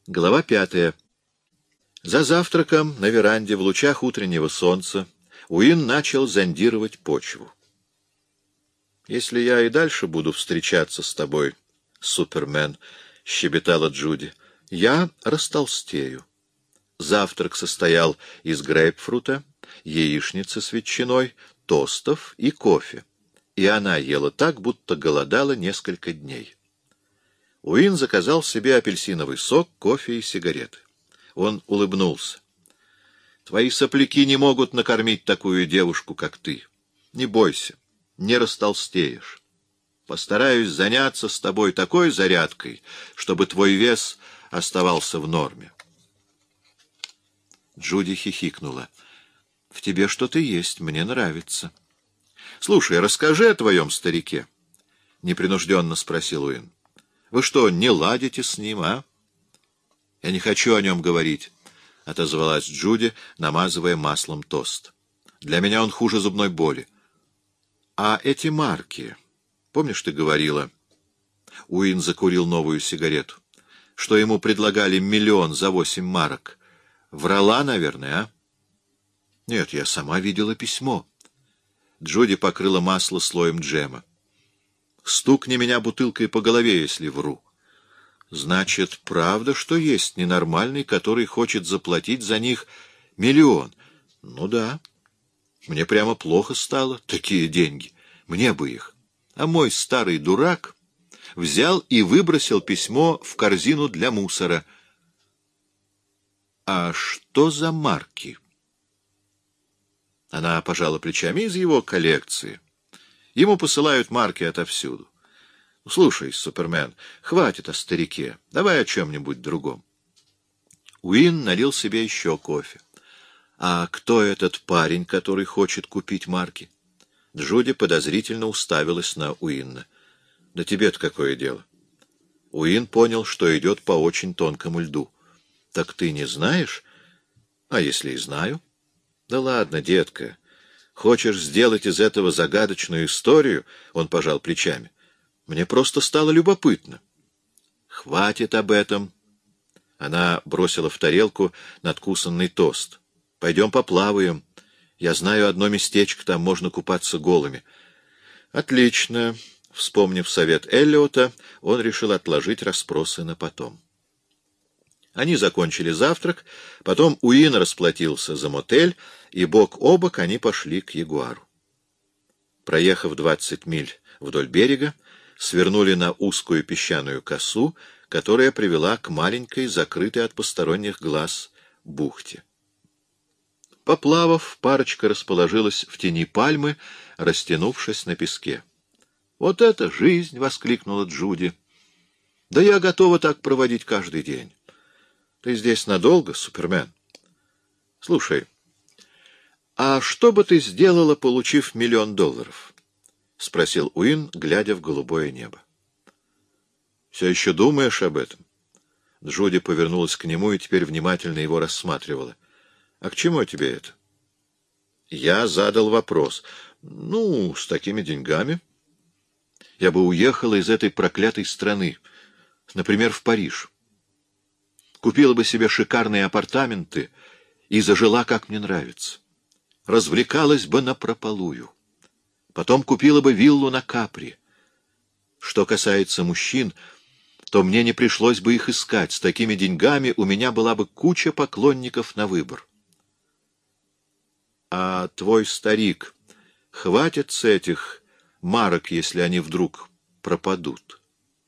Глава 5. За завтраком на веранде в лучах утреннего солнца Уин начал зондировать почву. «Если я и дальше буду встречаться с тобой, Супермен», — щебетала Джуди, — «я растолстею». Завтрак состоял из грейпфрута, яичницы с ветчиной, тостов и кофе, и она ела так, будто голодала несколько дней. Уин заказал себе апельсиновый сок, кофе и сигареты. Он улыбнулся. «Твои сопляки не могут накормить такую девушку, как ты. Не бойся, не растолстеешь. Постараюсь заняться с тобой такой зарядкой, чтобы твой вес оставался в норме». Джуди хихикнула. «В тебе что-то есть, мне нравится». «Слушай, расскажи о твоем старике», — непринужденно спросил Уин. «Вы что, не ладите с ним, а?» «Я не хочу о нем говорить», — отозвалась Джуди, намазывая маслом тост. «Для меня он хуже зубной боли». «А эти марки, помнишь, ты говорила...» Уин закурил новую сигарету. «Что ему предлагали 1 000 000 за 8 марок. Врала, наверное, а?» «Нет, я сама видела письмо». Джуди покрыла масло слоем джема. «Стукни меня бутылкой по голове, если вру». «Значит, правда, что есть ненормальный, который хочет заплатить за них 1 000 000? Ну да. Мне прямо плохо стало. Такие деньги. Мне бы их. А мой старый дурак взял и выбросил письмо в корзину для мусора». «А что за марки?» Она пожала плечами. «Из его коллекции. Ему посылают марки отовсюду. Слушай, Супермен, хватит о старике. Давай о чем-нибудь другом». Уин налил себе еще кофе. «А кто этот парень, который хочет купить марки?» Джуди подозрительно уставилась на Уинна. «Да тебе-то какое дело?» Уин понял, что идет по очень тонкому льду. «Так ты не знаешь?» «А если и знаю?» «Да ладно, детка. Хочешь сделать из этого загадочную историю?» Он пожал плечами. «Мне просто стало любопытно». «Хватит об этом». Она бросила в тарелку надкусанный тост. «Пойдем поплаваем. Я знаю одно местечко, там можно купаться голыми». «Отлично». Вспомнив совет Эллиота, он решил отложить расспросы на потом. Они закончили завтрак, потом Уин расплатился за мотель, и бок о бок они пошли к Ягуару. Проехав 20 миль вдоль берега, свернули на узкую песчаную косу, которая привела к маленькой, закрытой от посторонних глаз, бухте. Поплавав, парочка расположилась в тени пальмы, растянувшись на песке. «Вот это жизнь!» — воскликнула Джуди. «Да я готова так проводить каждый день. Ты здесь надолго, Супермен? Слушай, а что бы ты сделала, получив $1 000 000? — спросил Уин, глядя в голубое небо. — Все еще думаешь об этом? Джуди повернулась к нему и теперь внимательно его рассматривала. — А к чему тебе это? Я задал вопрос. Ну, с такими деньгами я бы уехала из этой проклятой страны, например, в Париж. Купила бы себе шикарные апартаменты и зажила, как мне нравится. Развлекалась бы напропалую. Потом купила бы виллу на Капри. Что касается мужчин, то мне не пришлось бы их искать. С такими деньгами у меня была бы куча поклонников на выбор. А твой старик хватит с этих марок, если они вдруг пропадут?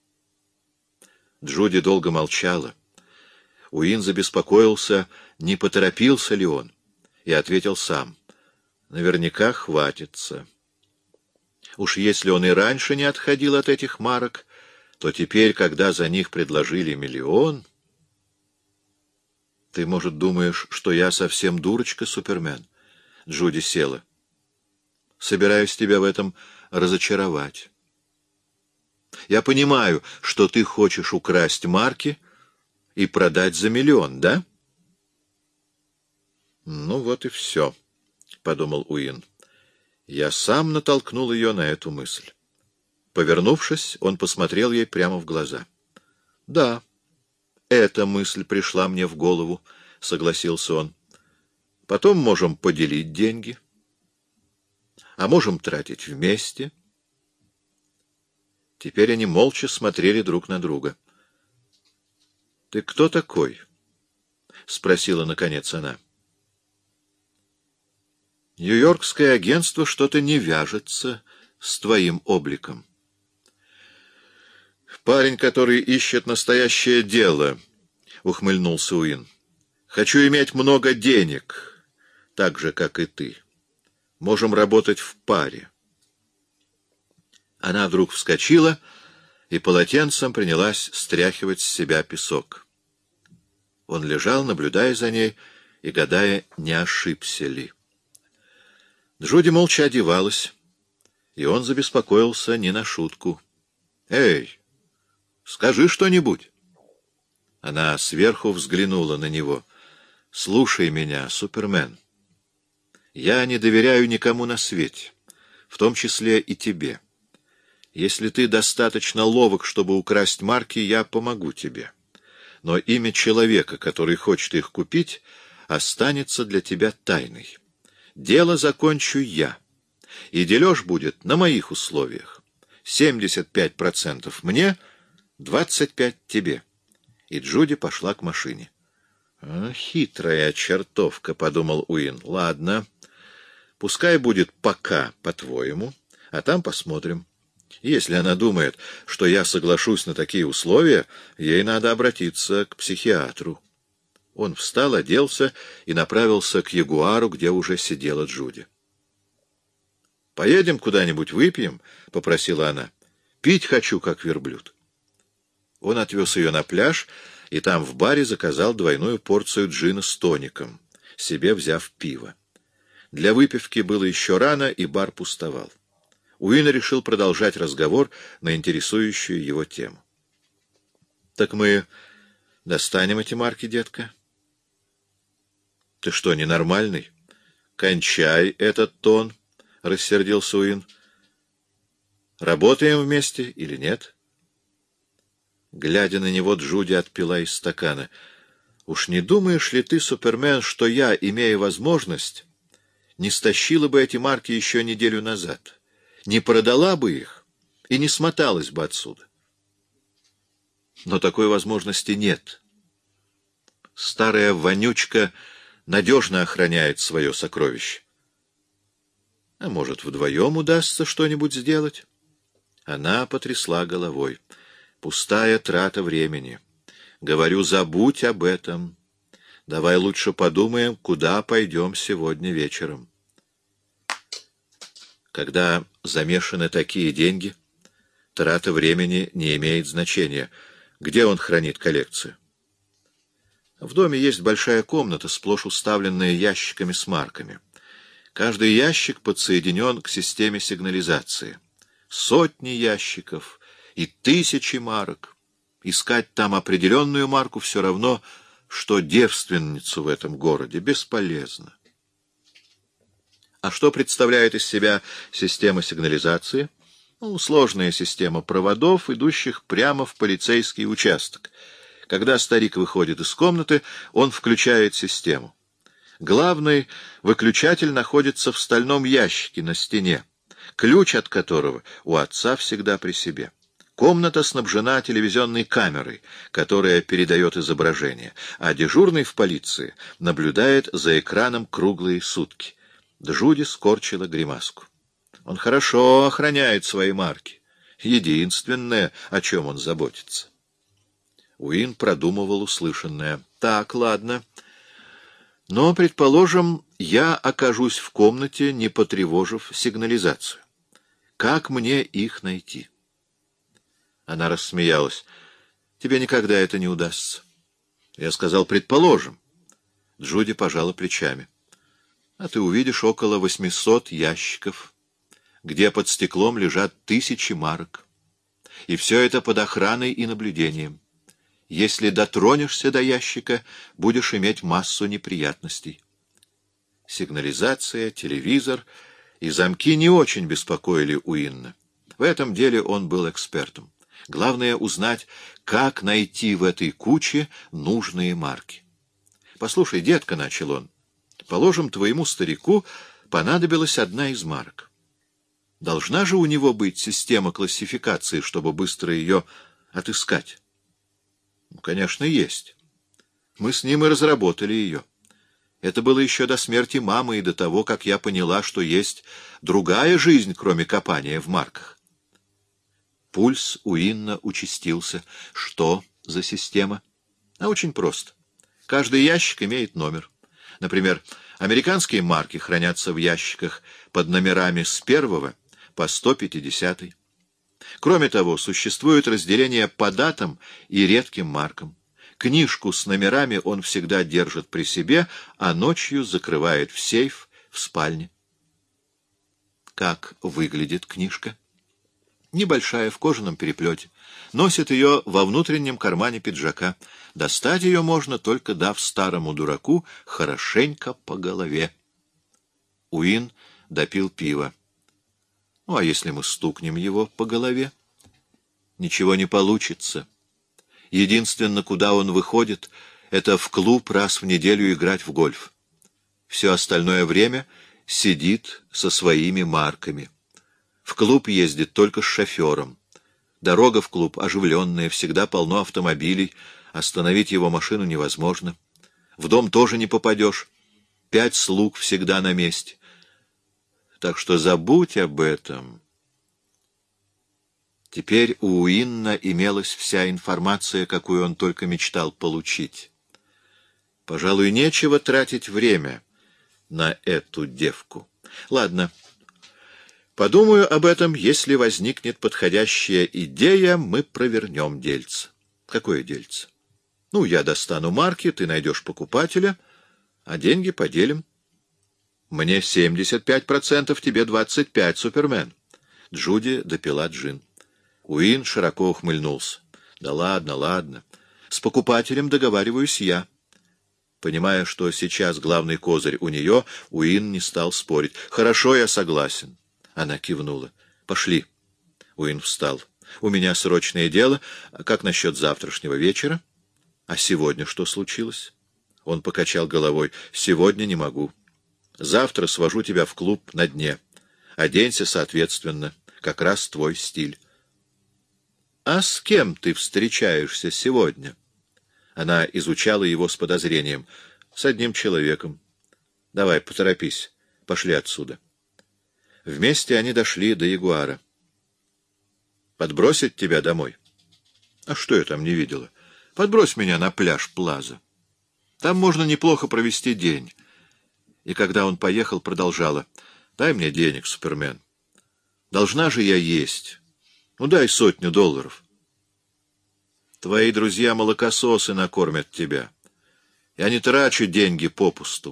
Джуди долго молчала. Уин забеспокоился, не поторопился ли он, и ответил сам. Наверняка хватится. Уж если он и раньше не отходил от этих марок, то теперь, когда за них предложили 1 000 000... Ты, может, думаешь, что я совсем дурочка, Супермен? Джуди села. Собираюсь тебя в этом разочаровать. Я понимаю, что ты хочешь украсть марки и продать за 1 000 000, да? Ну вот и все, — подумал Уин. Я сам натолкнул ее на эту мысль. Повернувшись, он посмотрел ей прямо в глаза. — Да, эта мысль пришла мне в голову, — согласился он. Потом можем поделить деньги, а можем тратить вместе. Теперь они молча смотрели друг на друга. — Ты кто такой? — спросила наконец она. — Нью-Йоркское агентство что-то не вяжется с твоим обликом. — Парень, который ищет настоящее дело, — ухмыльнулся Уин. — Хочу иметь много денег, так же, как и ты. Можем работать в паре. Она вдруг вскочила и полотенцем принялась стряхивать с себя песок. Он лежал, наблюдая за ней и гадая, не ошибся ли. Джуди молча одевалась, и он забеспокоился не на шутку. — Эй, скажи что-нибудь. Она сверху взглянула на него. — Слушай меня, Супермен. Я не доверяю никому на свете, в том числе и тебе. Если ты достаточно ловок, чтобы украсть марки, я помогу тебе. Но имя человека, который хочет их купить, останется для тебя тайной. Дело закончу я, и дележ будет на моих условиях. 75% мне, 25% тебе. И Джуди пошла к машине. «Хитрая чертовка», — подумал Уин. «Ладно, пускай будет пока, по-твоему, а там посмотрим. Если она думает, что я соглашусь на такие условия, ей надо обратиться к психиатру». Он встал, оделся и направился к Ягуару, где уже сидела Джуди. «Поедем куда-нибудь выпьем?» — попросила она. «Пить хочу, как верблюд». Он отвез ее на пляж и там в баре заказал двойную порцию джина с тоником, себе взяв пиво. Для выпивки было еще рано, и бар пустовал. Уин решил продолжать разговор на интересующую его тему. — Так мы достанем эти марки, детка? — Ты что, ненормальный? — Кончай этот тон, — рассердился Уин. — Работаем вместе или нет? Глядя на него, Джуди отпила из стакана. — Уж не думаешь ли ты, Супермен, что я, имея возможность, не стащила бы эти марки еще неделю назад? Не продала бы их и не смоталась бы отсюда. Но такой возможности нет. Старая вонючка надежно охраняет свое сокровище. А может, вдвоем удастся что-нибудь сделать? Она потрясла головой. Пустая трата времени. Говорю, забудь об этом. Давай лучше подумаем, куда пойдем сегодня вечером. Когда замешаны такие деньги, трата времени не имеет значения. Где он хранит коллекцию? В доме есть большая комната, сплошь уставленная ящиками с марками. Каждый ящик подсоединен к системе сигнализации. Сотни ящиков и тысячи марок. Искать там определенную марку все равно, что девственницу в этом городе. Бесполезно. А что представляет из себя система сигнализации? Сложная система проводов, идущих прямо в полицейский участок. Когда старик выходит из комнаты, он включает систему. Главный выключатель находится в стальном ящике на стене, ключ от которого у отца всегда при себе. Комната снабжена телевизионной камерой, которая передает изображение, а дежурный в полиции наблюдает за экраном круглые сутки. Джуди скорчила гримаску. Он хорошо охраняет свои марки. Единственное, о чем он заботится. Уин продумывал услышанное. Так, ладно. Но, предположим, я окажусь в комнате, не потревожив сигнализацию. Как мне их найти? Она рассмеялась. Тебе никогда это не удастся. Я сказал, предположим. Джуди пожала плечами. А ты увидишь около 800 ящиков, где под стеклом лежат тысячи марок. И все это под охраной и наблюдением. Если дотронешься до ящика, будешь иметь массу неприятностей. Сигнализация, телевизор и замки не очень беспокоили Уинна. В этом деле он был экспертом. Главное узнать, как найти в этой куче нужные марки. «Послушай, детка», — начал он, — «положим, твоему старику понадобилась одна из марок. Должна же у него быть система классификации, чтобы быстро ее отыскать?» «Ну, конечно, есть. Мы с ним и разработали ее. Это было еще до смерти мамы и до того, как я поняла, что есть другая жизнь, кроме копания в марках». Пульс у Инна участился. «Что за система?» «А очень просто. Каждый ящик имеет номер. Например, американские марки хранятся в ящиках под номерами с 1 по 150. Кроме того, существует разделение по датам и редким маркам. Книжку с номерами он всегда держит при себе, а ночью закрывает в сейф в спальне». «Как выглядит книжка?» «Небольшая, в кожаном переплете. Носит ее во внутреннем кармане пиджака. Достать ее можно, только дав старому дураку хорошенько по голове». Уин допил пиво. «Ну, а если мы стукнем его по голове?» «Ничего не получится. Единственное, куда он выходит, это в клуб раз в неделю играть в гольф. Все остальное время сидит со своими марками. В клуб ездит только с шофером. Дорога в клуб оживленная, всегда полно автомобилей, остановить его машину невозможно. В дом тоже не попадешь. 5 слуг всегда на месте. Так что забудь об этом». Теперь у Уинна имелась вся информация, какую он только мечтал получить. Пожалуй, нечего тратить время на эту девку. Ладно. Подумаю об этом, если возникнет подходящая идея, мы провернем дельце. Какое дельце? Ну, я достану марки, ты найдешь покупателя, а деньги поделим. Мне 75%, тебе 25%, Супермен. Джуди допила джин. Уин широко ухмыльнулся. Да ладно, ладно. С покупателем договариваюсь я. Понимая, что сейчас главный козырь у нее, Уин не стал спорить. Хорошо, я согласен. Она кивнула. «Пошли». Уин встал. «У меня срочное дело. Как насчет завтрашнего вечера?» «А сегодня что случилось?» Он покачал головой. «Сегодня не могу. Завтра свожу тебя в клуб на дне. Оденься соответственно. Как раз твой стиль». «А с кем ты встречаешься сегодня?» Она изучала его с подозрением. «С одним человеком. Давай, поторопись. Пошли отсюда». Вместе они дошли до Ягуара. «Подбросить тебя домой?» «А что я там не видела? Подбрось меня на пляж Плаза. Там можно неплохо провести день». И когда он поехал, продолжала. «Дай мне денег, Супермен. Должна же я есть. Ну, дай $100. Твои друзья-молокососы накормят тебя. Я не трачу деньги попусту».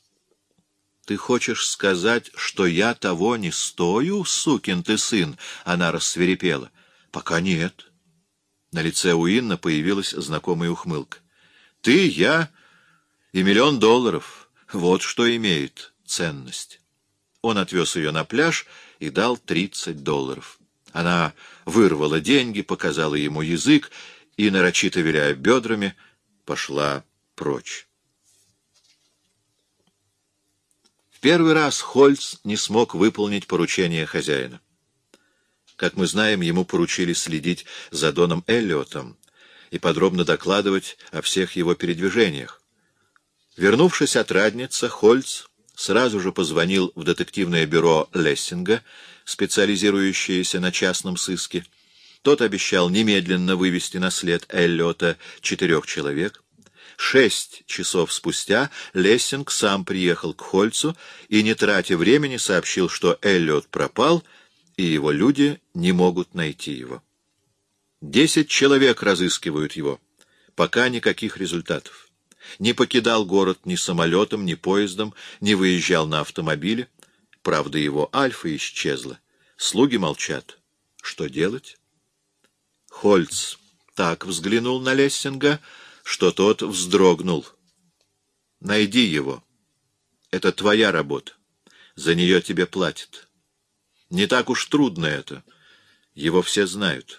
«Ты хочешь сказать, что я того не стою, сукин ты сын?» Она рассвирепела. «Пока нет». На лице Уинна появилась знакомая ухмылка. «Ты, я и $1 миллион. Вот что имеет ценность». Он отвез ее на пляж и дал $30. Она вырвала деньги, показала ему язык и, нарочито виляя бедрами, пошла прочь. В первый раз Хольц не смог выполнить поручение хозяина. Как мы знаем, ему поручили следить за Доном Эллиотом и подробно докладывать о всех его передвижениях. Вернувшись от Радница, Хольц сразу же позвонил в детективное бюро Лессинга, специализирующееся на частном сыске. Тот обещал немедленно вывести на след Эллиота 4 человек. 6 часов спустя Лессинг сам приехал к Хольцу и, не тратя времени, сообщил, что Эллиот пропал, и его люди не могут найти его. 10 человек разыскивают его. Пока никаких результатов. Не покидал город ни самолетом, ни поездом, не выезжал на автомобиле. Правда, его Альфа исчезла. Слуги молчат. Что делать? Хольц так взглянул на Лессинга, что тот вздрогнул. «Найди его. Это твоя работа. За нее тебе платят. Не так уж трудно это. Его все знают.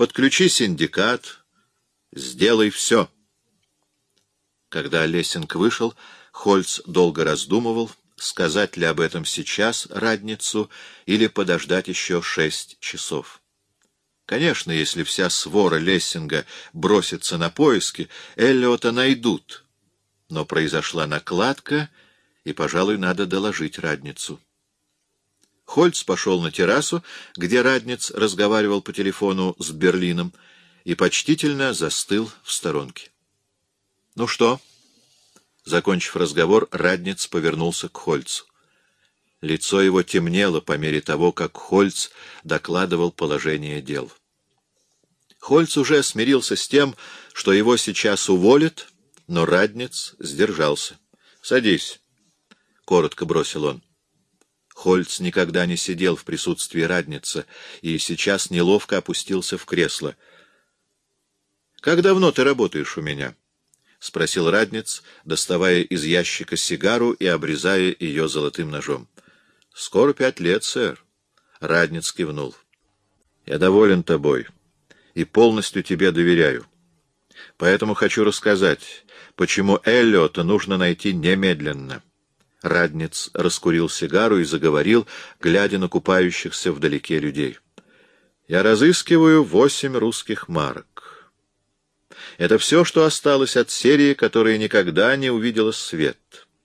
подключи синдикат, сделай все. Когда Лессинг вышел, Хольц долго раздумывал, сказать ли об этом сейчас Радницу или подождать еще 6 часов. Конечно, если вся свора Лессинга бросится на поиски, Эллиота найдут. Но произошла накладка, и, пожалуй, надо доложить Радницу. Хольц пошел на террасу, где Радниц разговаривал по телефону с Берлином, и почтительно застыл в сторонке. — Ну что? Закончив разговор, Радниц повернулся к Хольцу. Лицо его темнело по мере того, как Хольц докладывал положение дел. Хольц уже смирился с тем, что его сейчас уволят, но Радниц сдержался. — Садись, — коротко бросил он. Хольц никогда не сидел в присутствии Радница и сейчас неловко опустился в кресло. — Как давно ты работаешь у меня? — спросил Радниц, доставая из ящика сигару и обрезая ее золотым ножом. — Скоро 5 лет, сэр. Радниц кивнул. — Я доволен тобой и полностью тебе доверяю. Поэтому хочу рассказать, почему Эллиота нужно найти немедленно. Радниц раскурил сигару и заговорил, глядя на купающихся вдалеке людей. Я разыскиваю 8 русских марок. Это все, что осталось от серии, которая никогда не увидела свет.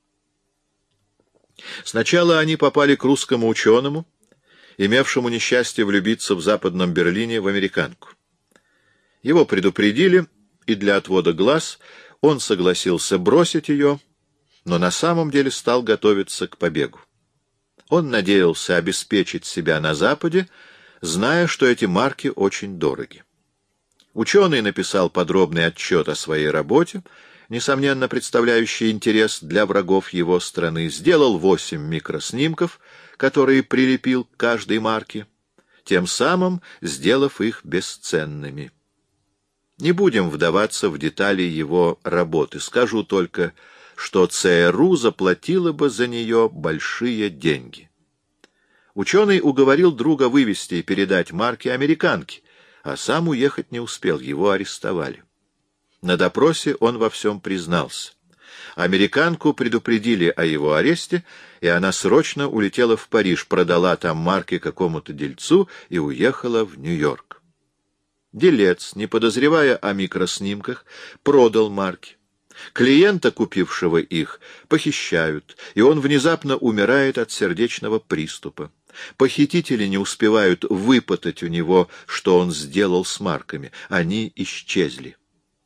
Сначала они попали к русскому ученому, имевшему несчастье влюбиться в Западном Берлине в американку. Его предупредили, и для отвода глаз он согласился бросить ее, но на самом деле стал готовиться к побегу. Он надеялся обеспечить себя на Западе, зная, что эти марки очень дороги. Ученый написал подробный отчет о своей работе, несомненно представляющий интерес для врагов его страны, сделал 8 микроснимков, которые прилепил к каждой марке, тем самым сделав их бесценными. Не будем вдаваться в детали его работы, скажу только, что ЦРУ заплатила бы за нее большие деньги. Ученый уговорил друга вывести и передать марки американке, а сам уехать не успел, его арестовали. На допросе он во всем признался. Американку предупредили о его аресте, и она срочно улетела в Париж, продала там марки какому-то дельцу и уехала в Нью-Йорк. Делец, не подозревая о микроснимках, продал марки. Клиента, купившего их, похищают, и он внезапно умирает от сердечного приступа. Похитители не успевают выпытать у него, что он сделал с марками. Они исчезли.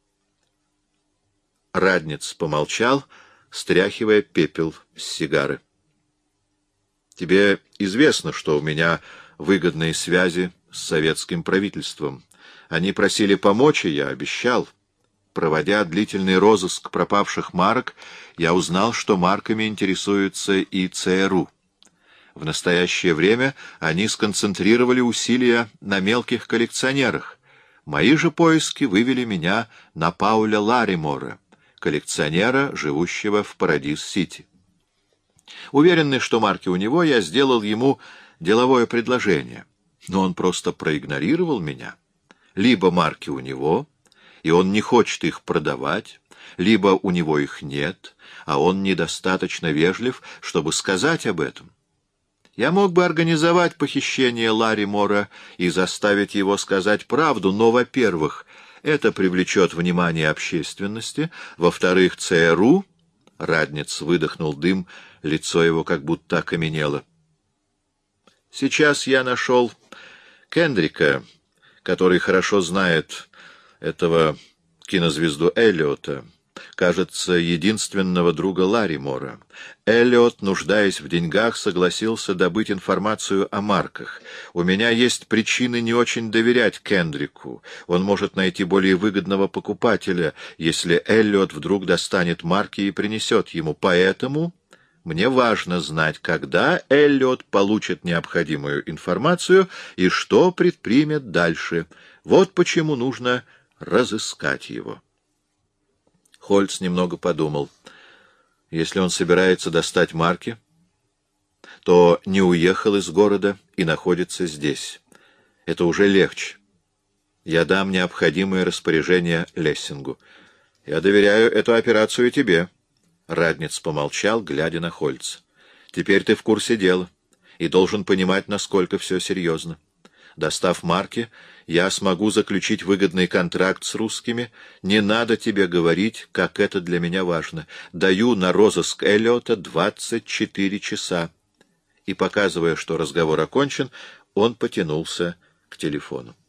Радниц помолчал, стряхивая пепел с сигары. — Тебе известно, что у меня выгодные связи с советским правительством. Они просили помочь, и я обещал. Проводя длительный розыск пропавших марок, я узнал, что марками интересуется и ЦРУ. В настоящее время они сконцентрировали усилия на мелких коллекционерах. Мои же поиски вывели меня на Пауля Ларимора, коллекционера, живущего в Парадис-Сити. Уверенный, что марки у него, я сделал ему деловое предложение, но он просто проигнорировал меня. Либо марки у него, и он не хочет их продавать, либо у него их нет, а он недостаточно вежлив, чтобы сказать об этом. Я мог бы организовать похищение Ларимора и заставить его сказать правду, но, во-первых, это привлечет внимание общественности, во-вторых, ЦРУ... Радниц выдохнул дым, лицо его как будто окаменело. Сейчас я нашел Кендрика, который хорошо знает этого кинозвезду Эллиота, кажется, единственного друга Ларимора. Эллиот, нуждаясь в деньгах, согласился добыть информацию о марках. У меня есть причины не очень доверять Кендрику. Он может найти более выгодного покупателя, если Эллиот вдруг достанет марки и принесет ему. Поэтому мне важно знать, когда Эллиот получит необходимую информацию и что предпримет дальше. Вот почему нужно разыскать его. Хольц немного подумал. Если он собирается достать марки, то не уехал из города и находится здесь. Это уже легче. Я дам необходимые распоряжения Лессингу. Я доверяю эту операцию тебе. Радниц помолчал, глядя на Хольца. Теперь ты в курсе дела и должен понимать, насколько все серьезно. Достав марки, я смогу заключить выгодный контракт с русскими. Не надо тебе говорить, как это для меня важно. Даю на розыск Эллиота 24 часа. И, показывая, что разговор окончен, он потянулся к телефону.